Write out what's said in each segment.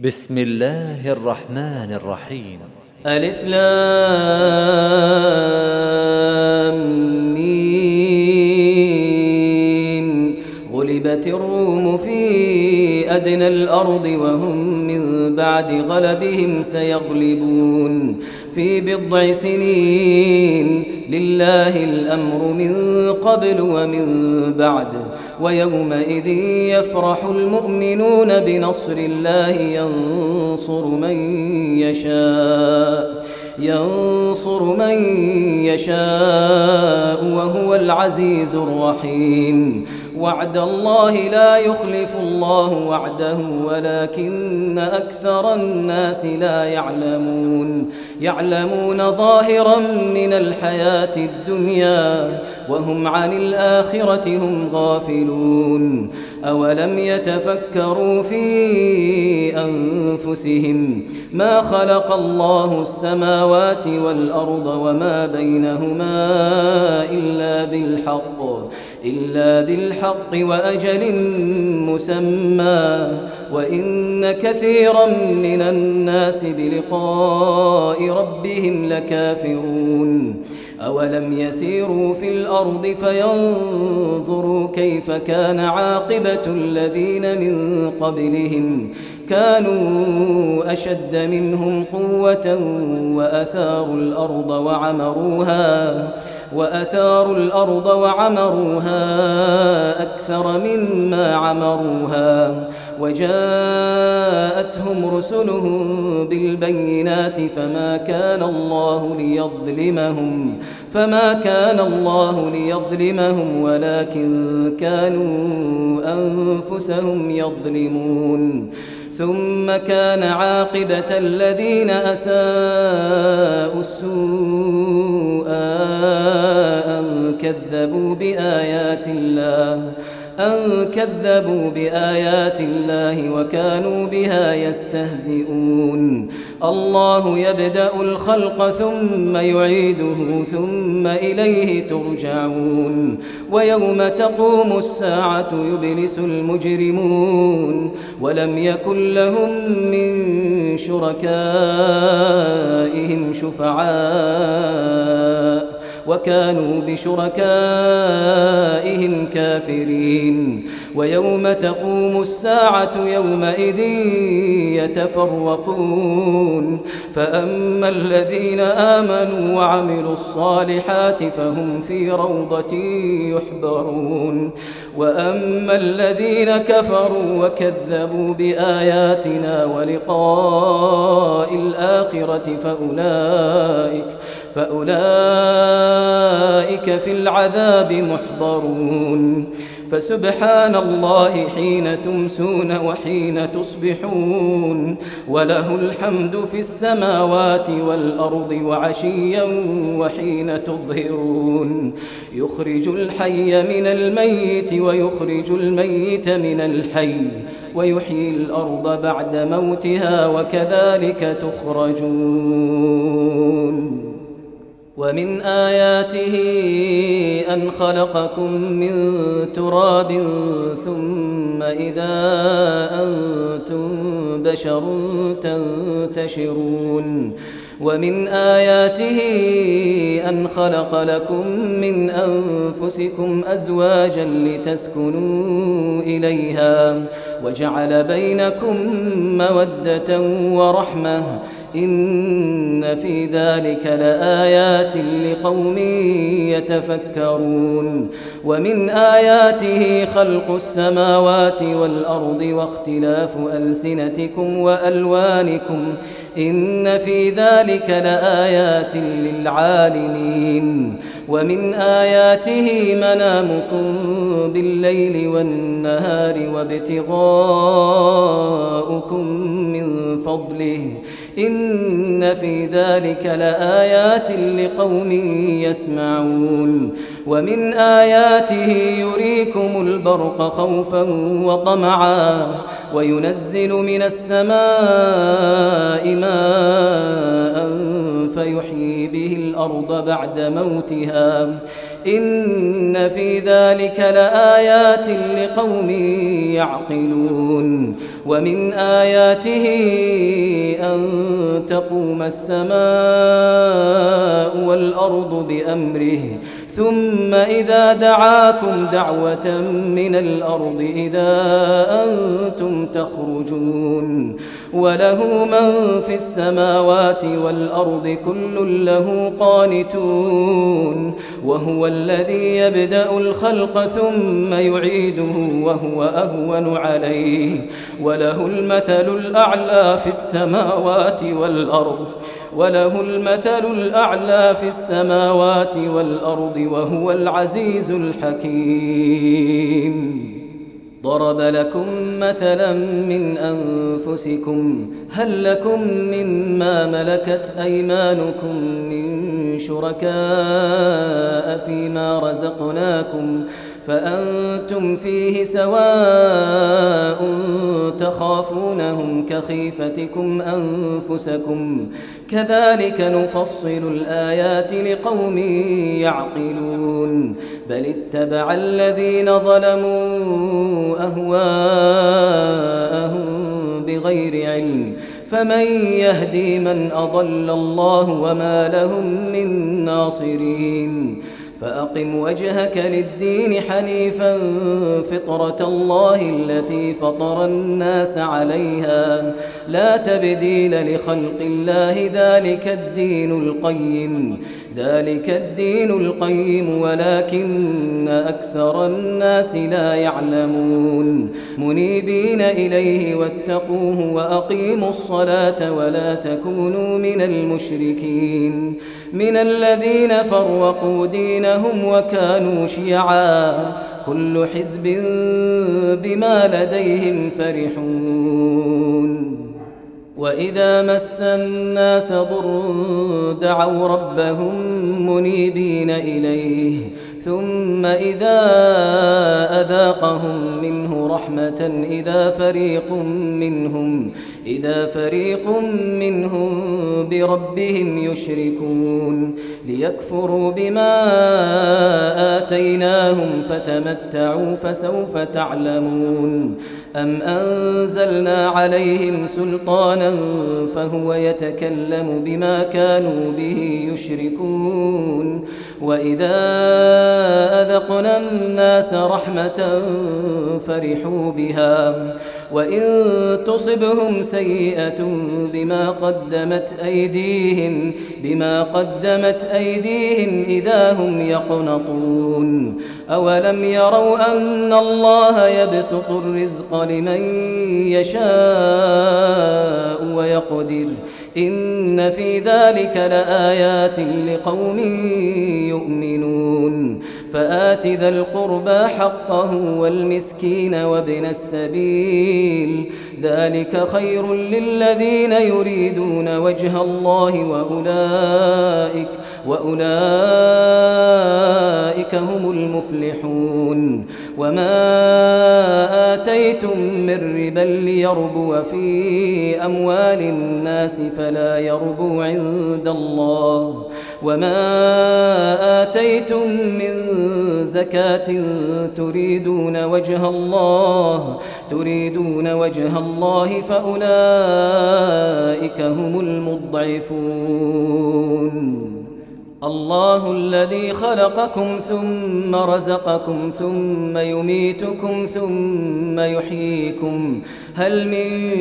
بسم الله الرحمن الرحيم. ألف لام ميم. غلبت الروم في أدنى الأرض وهم من بعد غلبهم سيغلبون في بضع سنين. لله الأمر من قبل ومن بعد، ويومئذ يفرح المؤمنون بنصر الله ينصر من يشاء وهو العزيز الرحيم. وعد الله لا يخلف الله وعده ولكن أكثر الناس لا يعلمون ظاهرا من الحياة الدنيا وهم عن الآخرة هم غافلون. أولم يتفكروا في أنفسهم ما خلق الله السماوات والأرض وما بينهما إلا بالحق وأجل مسمى، وإن كثيرا من الناس بلقاء ربهم لكافرون. أولم يسيروا في الأرض فينظروا كيف كان عاقبة الذين من قبلهم كانوا أشد منهم قوة وأثاروا الأرض وعمروها أكثر مما عمروها، وجاءتهم رسلهم بالبينات فما كان الله ليظلمهم ولكن كانوا أنفسهم يظلمون. ثم كان عاقبة الذين أساءوا السوء أن كذبوا بآيات الله وكانوا بها يستهزئون. الله يبدأ الخلق ثم يعيده ثم إليه ترجعون. ويوم تقوم الساعة يبلس المجرمون ولم يكن لهم من شركائهم شفعاء وكانوا بشركائهم كافرين. ويوم تقوم الساعة يومئذ يتفرقون، فأما الذين آمنوا وعملوا الصالحات فهم في روضة يحبرون، وأما الذين كفروا وكذبوا بآياتنا ولقاء الآخرة فأولئك في العذاب محضرون. فسبحان الله حين تمسون وحين تصبحون، وله الحمد في السماوات والأرض وعشيا وحين تظهرون. يخرج الحي من الميت ويخرج الميت من الحي ويحيي الأرض بعد موتها وكذلك تخرجون. ومن آياته أن خلقكم من تراب ثم إذا أنتم بشر تنتشرون. ومن آياته أن خلق لكم من أنفسكم أزواجا لتسكنوا إليها وجعل بينكم مودة ورحمة، إن في ذلك لآيات لقوم يتفكرون. ومن آياته خلق السماوات والأرض واختلاف ألسنتكم وألوانكم، إن في ذلك لآيات للعالمين. ومن آياته منامكم بالليل والنهار وابتغاؤكم من فضله، إن في ذلك لآيات لقوم يسمعون. ومن آياته يريكم البرق خوفا وطمعا وينزل من السماء ماء فيحيي به الأرض بعد موتها، إن في ذلك لآيات لقوم يعقلون ومن آياته أن تقوم السماء والأرض بأمره ثم إذا دعاكم دعوة من الأرض إذا أنتم تخرجون وله من في السماوات والأرض كل له قانتون وهو الذي يبدأ الخلق ثم يعيده وهو أهون عليه وله المثل الأعلى في السماوات والأرض وهو العزيز الحكيم ضرب لكم مثلا من أنفسكم هل لكم مما ملكت أيمانكم من شركاء فيما رزقناكم فأنتم فيه سواء تخافونهم كخيفتكم أنفسكم كذلك نفصل الآيات لقوم يعقلون بل اتبع الذين ظلموا أهواءهم بغير علم فمن يهدي من أضل الله وما لهم من ناصرين فأقم وجهك للدين حنيفا فطرة الله التي فطر الناس عليها لا تبديل لخلق الله ذلك الدين القيم ولكن أكثر الناس لا يعلمون منيبين إليه واتقوه وأقيموا الصلاة ولا تكونوا من المشركين من الذين فرقوا دينهم وكانوا شيعا كل حزب بما لديهم فرحون وإذا مس الناس ضر دعوا ربهم منيبين إليه ثم إذا أذاقهم منه رحمة إذا فريق منهم بربهم يشركون ليكفروا بما آتيناهم فتمتعوا فسوف تعلمون أم أنزلنا عليهم سلطانا فهو يتكلم بما كانوا به يشركون وإذا أذقنا الناس رحمة فرحوا بها وإن تصبهم سيئة بما قدمت أيديهم إذا هم يقنطون أولم يروا أن الله يبسط الرزق لمن يشاء ويقدر إن في ذلك لآيات لقوم يؤمنون فآت ذا القربى حقه والمسكين وابن السبيل ذلك خير للذين يريدون وجه الله وأولئك هم المفلحون وما آتيتم من ربا ليربو في أموال الناس فلا يربو عند الله وما آتيتم من زكاة تريدون وجه الله فأولئك هم المضعفون الله الذي خلقكم ثم رزقكم ثم يميتكم ثم يحييكم هل من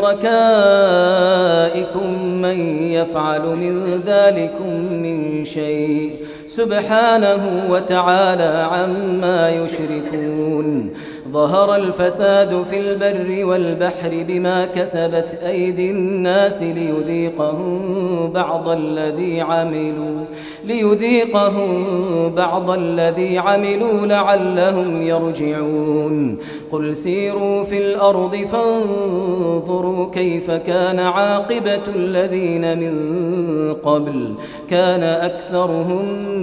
شركائكم من يفعل من ذلكم من شيء سبحانه وتعالى عما يشركون ظهر الفساد في البر والبحر بما كسبت أيدي الناس ليذيقهم بعض الذي عملوا لعلهم يرجعون قل سيروا في الأرض فانظروا كيف كان عاقبة الذين من قبل كان أكثرهم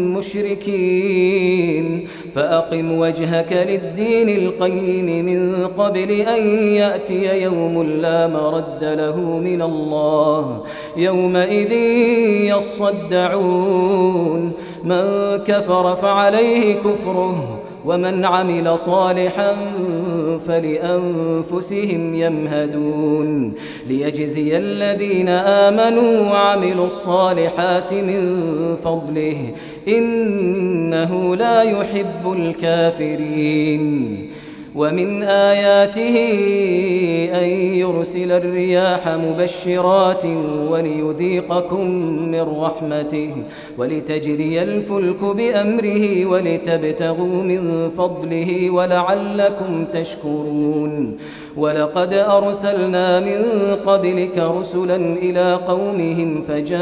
مشركين فأقم وجهك للدين القيم من قبل أن يأتي يوم لا مرد له من الله يومئذ يصدعون من كفر فعليه كفره ومن عمل صالحا فلأنفسهم يمهدون ليجزي الذين آمنوا وعملوا الصالحات من فضله إنه لا يحب الكافرين. ومن آياته أن يرسل الرياح مبشرات وليذيقكم من رحمته ولتجري الفلك بأمره ولتبتغوا من فضله ولعلكم تشكرون. ولقد أرسلنا من قبلك رسلا إلى قومهم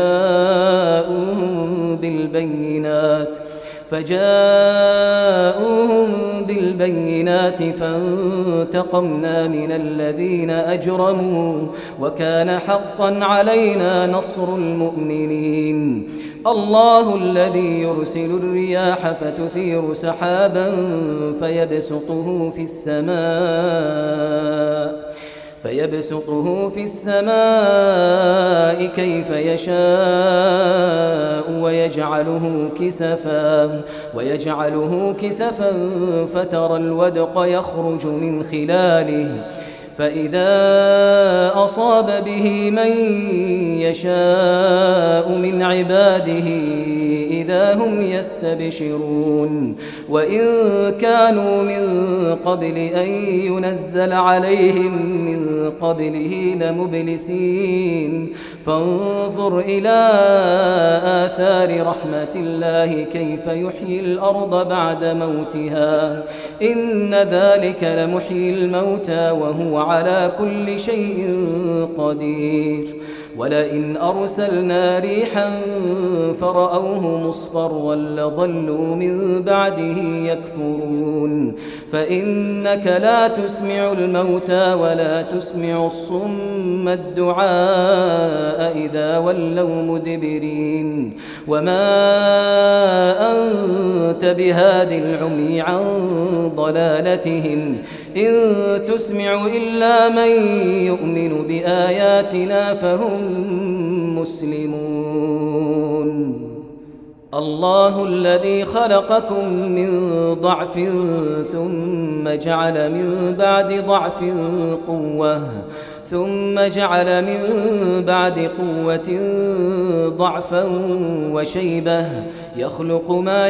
فجاءوهم بالبينات فانتقمنا من الذين أجرموا وكان حقا علينا نصر المؤمنين. الله الذي يرسل الرياح فتثير سحابا فيبسطه في السماء كيف يشاء ويجعله كسفا فترى الودق يخرج من خلاله فإذا أصاب به من يشاء من عباده إذا هم يستبشرون. وإن كانوا من قبل أن ينزل عليهم من قبله لمبلسين فانظر إلى آثار رحمة الله كيف يحيي الأرض بعد موتها إن ذلك لمحيي الموتى وهو على كل شيء قدير. ولئن أرسلنا ريحا فرأوه مصفرا لظلوا من بعده يكفرون. فإنك لا تسمع الموتى ولا تسمع الصم الدعاء إذا ولوا مدبرين. وما أنت بهاد العمي عن ضلالتهم إن تسمع إلا من يؤمن بآياتنا فهم مسلمون. الله الذي خلقكم من ضعف ثم جعل من بعد ضعف قوة ضعفا وشيبة يخلق ما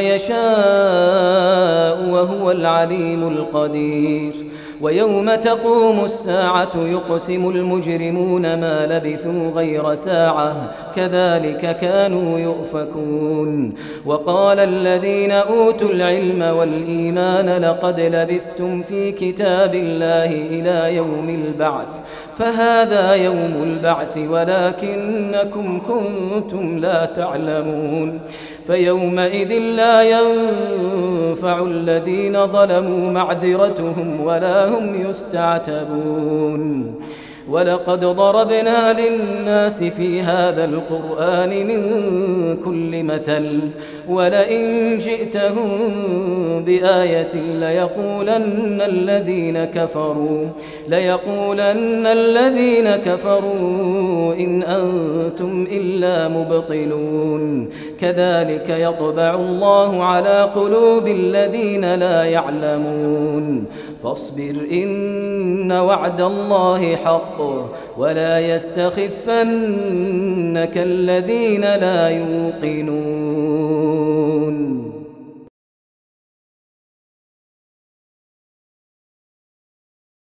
يشاء وهو العليم القدير. ويوم تقوم الساعة يقسم المجرمون ما لبثوا غير ساعة كذلك كانوا يؤفكون. وقال الذين أوتوا العلم والإيمان لقد لبثتم في كتاب الله إلى يوم البعث فهذا يوم البعث ولكنكم كنتم لا تعلمون. فيومئذ لا ينفع الذين ظلموا معذرتهم ولا هم يستعتبون. ولقد ضربنا للناس في هذا القرآن من كل مثل ولئن جئتهم بآية ليقولن الذين كفروا إن أنتم إلا مبطلون. كذلك يطبع الله على قلوب الذين لا يعلمون. فاصبر إن وعد الله حق ولا يستخفنك الذين لا يوقنون.